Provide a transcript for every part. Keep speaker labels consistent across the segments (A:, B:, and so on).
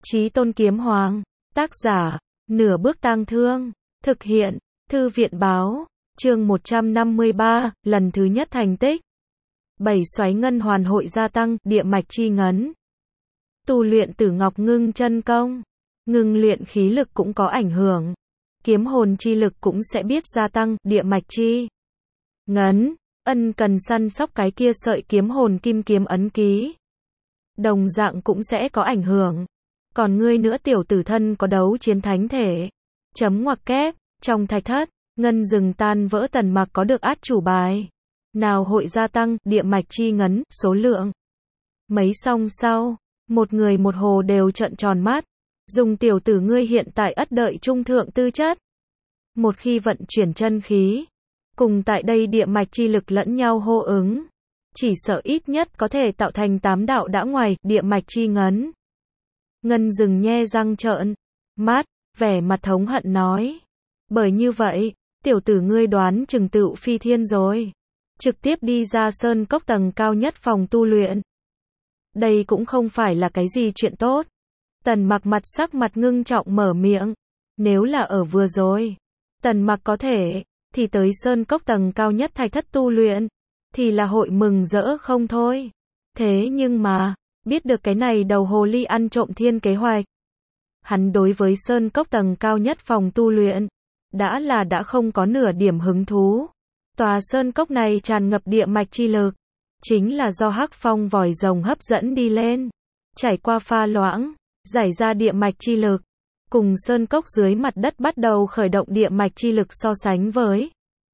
A: Chí Tôn Kiếm Hoàng, tác giả, Nửa Bước Tang Thương, thực hiện, Thư viện báo, chương 153, lần thứ nhất thành tích. 7 xoáy ngân hoàn hội gia tăng, địa mạch chi ngấn. Tu luyện Tử Ngọc Ngưng Chân Công, ngưng luyện khí lực cũng có ảnh hưởng. Kiếm hồn chi lực cũng sẽ biết gia tăng, địa mạch chi ngấn, cần săn sóc cái kia sợi kiếm hồn kim kiếm ấn ký. Đồng dạng cũng sẽ có ảnh hưởng. Còn ngươi nữa tiểu tử thân có đấu chiến thánh thể. Chấm ngoặc kép, trong thạch thất, ngân rừng tan vỡ Tần Mặc có được át chủ bài. Nào hội gia tăng, địa mạch chi ngấn, số lượng. Mấy song sau, một người một hồ đều trợn tròn mắt. Dùng tiểu tử ngươi hiện tại ất đợi trung thượng tư chất. Một khi vận chuyển chân khí, cùng tại đây địa mạch chi lực lẫn nhau hô ứng. Chỉ sợ ít nhất có thể tạo thành 8 đạo đã ngoài, địa mạch chi ngấn. Ngân rừng nhe răng trợn mắt, vẻ mặt thống hận nói. Bởi như vậy, tiểu tử ngươi đoán chừng tựu phi thiên rồi. Trực tiếp đi ra sơn cốc tầng cao nhất phòng tu luyện. Đây cũng không phải là cái gì chuyện tốt. Tần Mặc mặt sắc mặt ngưng trọng mở miệng. Nếu là ở vừa rồi, Tần Mặc có thể, thì tới sơn cốc tầng cao nhất thạch thất tu luyện, thì là hội mừng rỡ không thôi. Thế nhưng mà, biết được cái này đầu hồ ly ăn trộm thiên kế hoạch. Hắn đối với sơn cốc tầng cao nhất phòng tu luyện, đã không có nửa điểm hứng thú. Tòa sơn cốc này tràn ngập địa mạch chi lực, chính là do hắc phong vòi rồng hấp dẫn đi lên. Trải qua pha loãng, giải ra địa mạch chi lực, cùng sơn cốc dưới mặt đất bắt đầu khởi động địa mạch chi lực so sánh với.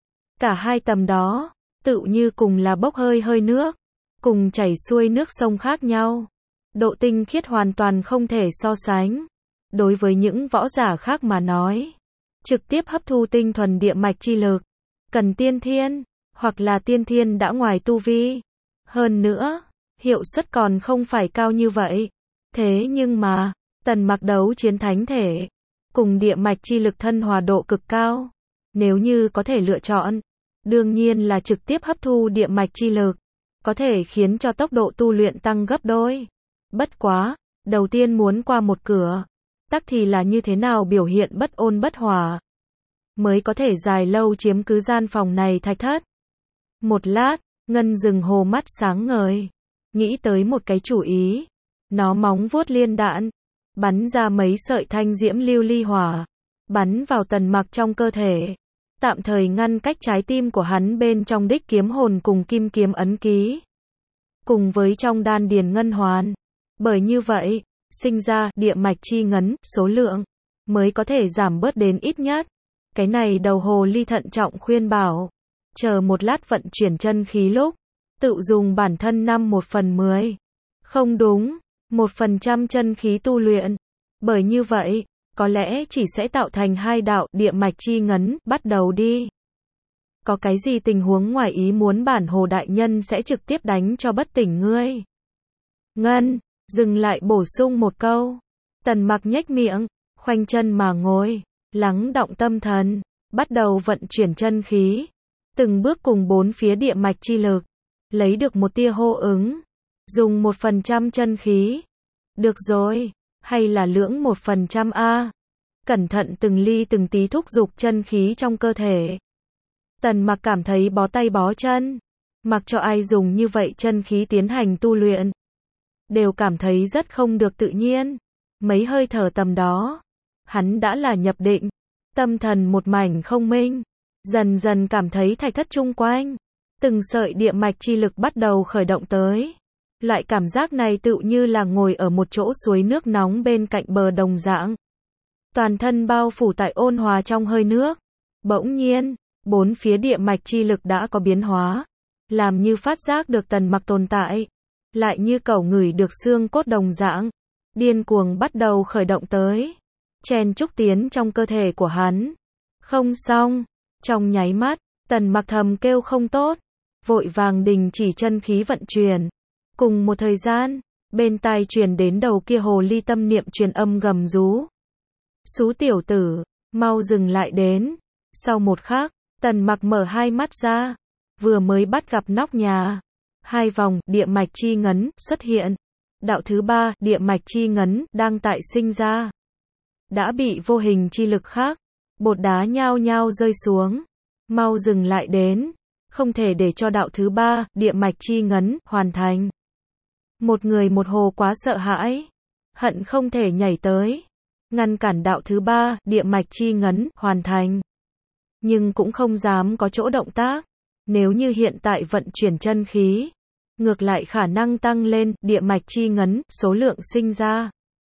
A: Cả hai tầm đó, tựu như cùng là bốc hơi hơi nước, cùng chảy xuôi nước sông khác nhau. Độ tinh khiết hoàn toàn không thể so sánh. Đối với những võ giả khác mà nói, trực tiếp hấp thu tinh thuần địa mạch chi lực, cần tiên thiên, hoặc là tiên thiên đã ngoài tu vi. Hơn nữa, hiệu suất còn không phải cao như vậy. Thế nhưng mà, Tần Mặc đấu chiến thánh thể, cùng địa mạch chi lực thân hòa độ cực cao. Nếu như có thể lựa chọn, đương nhiên là trực tiếp hấp thu địa mạch chi lực, có thể khiến cho tốc độ tu luyện tăng gấp đôi. Bất quá, đầu tiên muốn qua một cửa, tắc thì là như thế nào biểu hiện bất ôn bất hòa, mới có thể dài lâu chiếm cứ gian phòng này thạch thất. Một lát, ngân rừng hồ mắt sáng ngời, nghĩ tới một cái chủ ý. Nó móng vuốt liên đạn, bắn ra mấy sợi thanh diễm lưu ly hỏa, bắn vào Tần Mặc trong cơ thể, tạm thời ngăn cách trái tim của hắn bên trong đích kiếm hồn cùng kim kiếm ấn ký, cùng với trong đan điền ngân hoàn. Bởi như vậy, sinh ra địa mạch chi ngấn, số lượng mới có thể giảm bớt đến ít nhất. Cái này đầu hồ ly thận trọng khuyên bảo, chờ một lát vận chuyển chân khí lúc, tự dùng bản thân 1/10. Không đúng, 1% chân khí tu luyện. Bởi như vậy, có lẽ chỉ sẽ tạo thành 2 đạo địa mạch chi ngấn, bắt đầu đi. Có cái gì tình huống ngoài ý muốn bản hồ đại nhân sẽ trực tiếp đánh cho bất tỉnh ngươi. Ngân, dừng lại bổ sung một câu. Tần Mặc nhếch miệng, khoanh chân mà ngồi, lắng đọng tâm thần, bắt đầu vận chuyển chân khí. Từng bước cùng bốn phía địa mạch chi lực, lấy được một tia hô ứng. Dùng 1% chân khí. Được rồi, hay là lưỡng 1% a. Cẩn thận từng ly từng tí thúc giục chân khí trong cơ thể. Tần Mặc cảm thấy bó tay bó chân. Mặc cho ai dùng như vậy chân khí tiến hành tu luyện, đều cảm thấy rất không được tự nhiên. Mấy hơi thở tầm đó, hắn đã là nhập định, tâm thần một mảnh không minh, dần dần cảm thấy thạch thất chung quanh, từng sợi địa mạch chi lực bắt đầu khởi động tới. Loại cảm giác này tựu như là ngồi ở một chỗ suối nước nóng bên cạnh bờ đồng dạng. Toàn thân bao phủ tại ôn hòa trong hơi nước. Bỗng nhiên, bốn phía địa mạch chi lực đã có biến hóa, làm như phát giác được Tần Mặc tồn tại, lại như cẩu ngửi được xương cốt đồng dạng, điên cuồng bắt đầu khởi động tới, chen chúc tiến trong cơ thể của hắn. Không xong, trong nháy mắt, Tần Mặc thầm kêu không tốt, vội vàng đình chỉ chân khí vận chuyển. Cùng một thời gian, bên tai truyền đến đầu kia hồ ly tâm niệm truyền âm gầm rú. Xú tiểu tử, mau dừng lại đến. Sau một khắc, Tần Mặc mở hai mắt ra, vừa mới bắt gặp nóc nhà. 2 vòng địa mạch chi ngấn xuất hiện. đạo thứ ba, địa mạch chi ngấn, đang tại sinh ra. Đã bị vô hình chi lực khác, bột đá nhao nhao rơi xuống. Mau dừng lại đến, không thể để cho đạo thứ ba, địa mạch chi ngấn, hoàn thành. Một người một hồ quá sợ hãi, hận không thể nhảy tới, ngăn cản đạo thứ ba, địa mạch chi ngấn, hoàn thành. Nhưng cũng không dám có chỗ động tác, nếu như hiện tại vận chuyển chân khí, ngược lại khả năng tăng lên, địa mạch chi ngấn, số lượng sinh ra.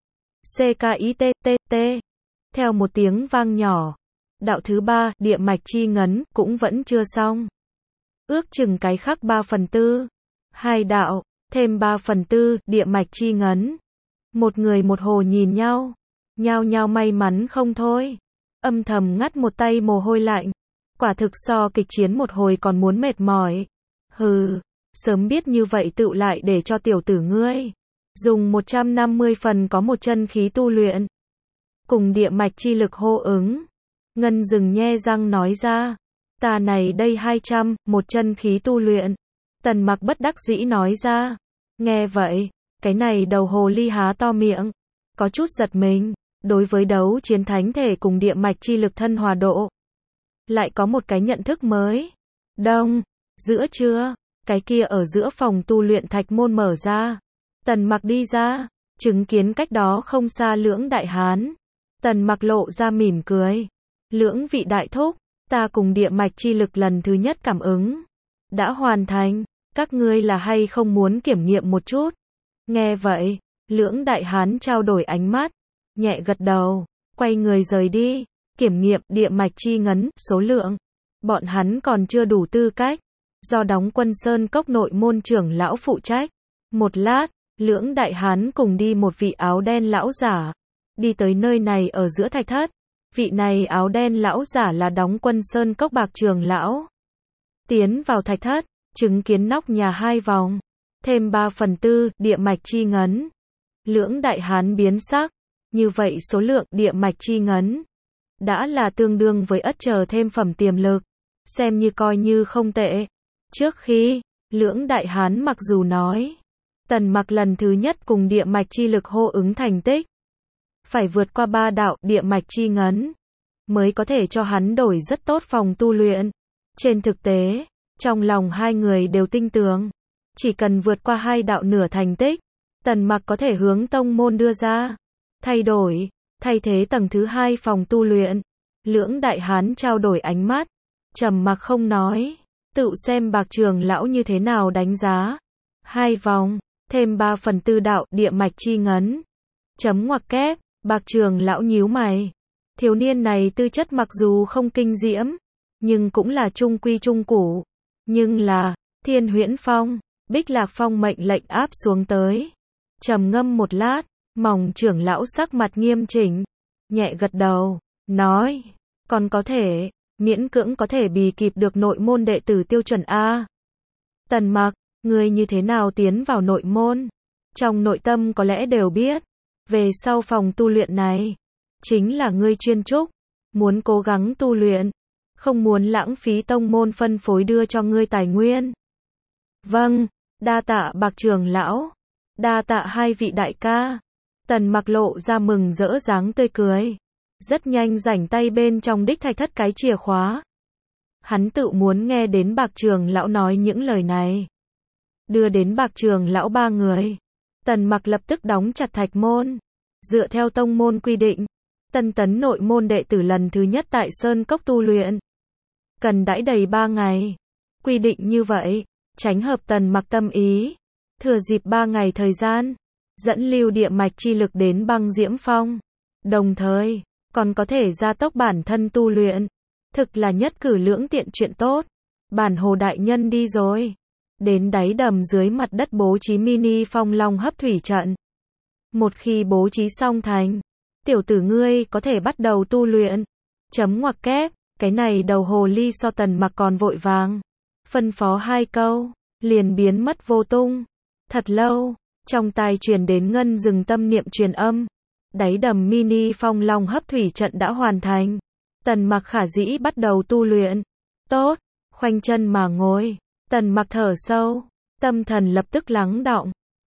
A: CKITTT. Theo một tiếng vang nhỏ, đạo thứ ba, địa mạch chi ngấn, cũng vẫn chưa xong. Ước chừng cái khắc 3/4. Hai đạo, thêm 3/4, địa mạch chi ngấn. Một người một hồ nhìn nhau, nhao nhao may mắn không thôi. Âm thầm ngắt một tay mồ hôi lạnh. Quả thực so kịch chiến một hồi còn muốn mệt mỏi. Hừ, sớm biết như vậy tựu lại để cho tiểu tử ngươi dùng 150 phần có một chân khí tu luyện. Cùng địa mạch chi lực hô ứng. Ngân dừng nhe răng nói ra. Ta này đây 200, một chân khí tu luyện. Tần Mặc bất đắc dĩ nói ra. Nghe vậy, cái này đầu hồ ly há to miệng, có chút giật mình. Đối với đấu chiến thánh thể cùng địa mạch chi lực thân hòa độ, lại có một cái nhận thức mới. Đông, giữa trưa, cái kia ở giữa phòng tu luyện thạch môn mở ra. Tần Mặc đi ra, chứng kiến cách đó không xa Lưỡng đại hán. Tần Mặc lộ ra mỉm cười. Lưỡng vị đại thúc, ta cùng địa mạch chi lực lần thứ nhất cảm ứng đã hoàn thành, các ngươi là hay không muốn kiểm nghiệm một chút? Nghe vậy, Lưỡng đại hán trao đổi ánh mắt, nhẹ gật đầu, quay người rời đi. Kiểm nghiệm địa mạch chi ngấn, số lượng. Bọn hắn còn chưa đủ tư cách, do đóng quân Sơn Cốc nội môn trưởng lão phụ trách. Một lát, Lưỡng đại hán cùng đi một vị áo đen lão giả, đi tới nơi này ở giữa thạch thất. Vị này áo đen lão giả là đóng quân Sơn Cốc bạc trường lão. Tiến vào thạch thất, chứng kiến nóc nhà 2 vòng, thêm 3/4, địa mạch chi ngấn. Lưỡng đại hán biến sắc, như vậy số lượng địa mạch chi ngấn đã là tương đương với ất chờ thêm phẩm tiềm lực, xem như coi như không tệ. Trước khi, Lưỡng đại hán mặc dù nói, Tần Mặc lần thứ nhất cùng địa mạch chi lực hô ứng thành tích, phải vượt qua 3 đạo địa mạch chi ngấn, mới có thể cho hắn đổi rất tốt phòng tu luyện. Trên thực tế, trong lòng hai người đều tin tưởng, chỉ cần vượt qua 2 đạo nửa thành tích, Tần Mặc có thể hướng tông môn đưa ra, thay đổi, thay thế tầng thứ 2 phòng tu luyện. Lưỡng đại hán trao đổi ánh mắt, trầm mặc không nói, tự xem bạc trường lão như thế nào đánh giá. 2 vòng, thêm 3/4 đạo địa mạch chi ngấn. Chấm ngoặc kép, bạc trường lão nhíu mày. Thiếu niên này tư chất mặc dù không kinh diễm, nhưng cũng là trung quy trung củ. Nhưng là, Thiên Huyễn Phong, Bích Lạc Phong mệnh lệnh áp xuống tới. Trầm ngâm một lát, Mỏng trưởng lão sắc mặt nghiêm chỉnh, nhẹ gật đầu, nói, còn có thể, miễn cưỡng có thể bì kịp được nội môn đệ tử tiêu chuẩn A. Tần Mặc, ngươi như thế nào tiến vào nội môn? Trong nội tâm có lẽ đều biết, về sau phòng tu luyện này, chính là ngươi chuyên trúc, muốn cố gắng tu luyện, không muốn lãng phí tông môn phân phối đưa cho ngươi tài nguyên. Vâng, đa tạ bạc trường lão, đa tạ hai vị đại ca. Tần Mặc lộ ra mừng rỡ dáng tươi cười, rất nhanh rảnh tay bên trong đích thạch thất cái chìa khóa. Hắn tự muốn nghe đến bạc trường lão nói những lời này. Đưa đến bạc trường lão 3 người, Tần Mặc lập tức đóng chặt thạch môn. Dựa theo tông môn quy định, tân tấn nội môn đệ tử lần thứ nhất tại Sơn Cốc tu luyện, cần đãi đầy 3 ngày. Quy định như vậy, tránh hợp Tần Mặc tâm ý. Thừa dịp 3 ngày thời gian, dẫn lưu địa mạch chi lực đến Băng Diễm Phong. Đồng thời, còn có thể gia tốc bản thân tu luyện. Thực là nhất cử lưỡng tiện chuyện tốt. Bản hồ đại nhân đi rồi. Đến đáy đầm dưới mặt đất bố trí mini phong long hấp thủy trận. Một khi bố trí xong thành, tiểu tử ngươi có thể bắt đầu tu luyện. Chấm ngoặc kép, cái này đầu hồ ly so Tần Mặc còn vội vàng. Phân phó 2 câu, liền biến mất vô tung. Thật lâu, trong tai truyền đến ngân dừng tâm niệm truyền âm. Đáy đầm mini phong long hấp thủy trận đã hoàn thành. Tần Mặc khả dĩ bắt đầu tu luyện. Tốt, khoanh chân mà ngồi. Tần Mặc thở sâu, tâm thần lập tức lắng đọng.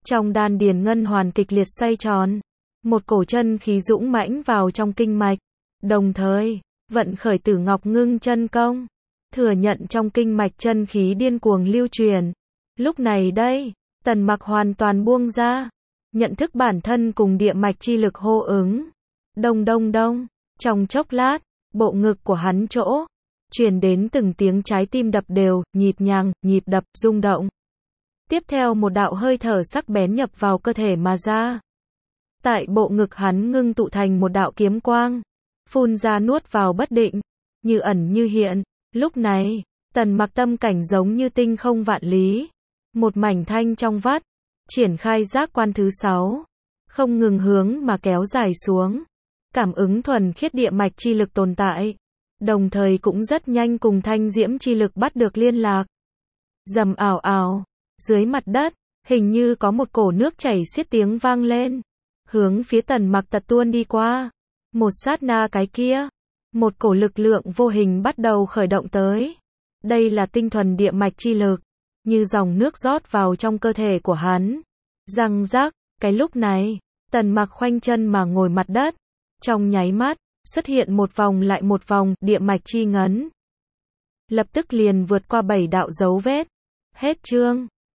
A: Trong đan điền ngân hoàn kịch liệt xoay tròn, một cổ chân khí dũng mãnh vào trong kinh mạch, đồng thời vận khởi Tử Ngọc Ngưng Chân Công, thừa nhận trong kinh mạch chân khí điên cuồng lưu truyền. Lúc này đây, Tần Mặc hoàn toàn buông ra, nhận thức bản thân cùng địa mạch chi lực hô ứng. Đông đông đông, trong chốc lát, bộ ngực của hắn chỗ truyền đến từng tiếng trái tim đập đều, nhịp nhàng, nhịp đập rung động. Tiếp theo một đạo hơi thở sắc bén nhập vào cơ thể mà ra. Tại bộ ngực hắn ngưng tụ thành một đạo kiếm quang, phun ra nuốt vào bất định, như ẩn như hiện. Lúc này, Tần Mặc tâm cảnh giống như tinh không vạn lý, một mảnh thanh trong vắt, triển khai giác quan thứ 6, không ngừng hướng mà kéo dài xuống, cảm ứng thuần khiết địa mạch chi lực tồn tại, đồng thời cũng rất nhanh cùng thanh diễm chi lực bắt được liên lạc. Rầm ào ào, dưới mặt đất, hình như có một cổ nước chảy xiết tiếng vang lên, hướng phía Tần Mặc tật tuôn đi qua. Một sát na cái kia, một cổ lực lượng vô hình bắt đầu khởi động tới. Đây là tinh thuần địa mạch chi lực, như dòng nước rót vào trong cơ thể của hắn. Răng rắc, cái lúc này, Tần Mặc khoanh chân mà ngồi mặt đất, trong nháy mắt, xuất hiện một vòng lại một vòng địa mạch chi ngấn. Lập tức liền vượt qua 7 đạo dấu vết. Hết chương.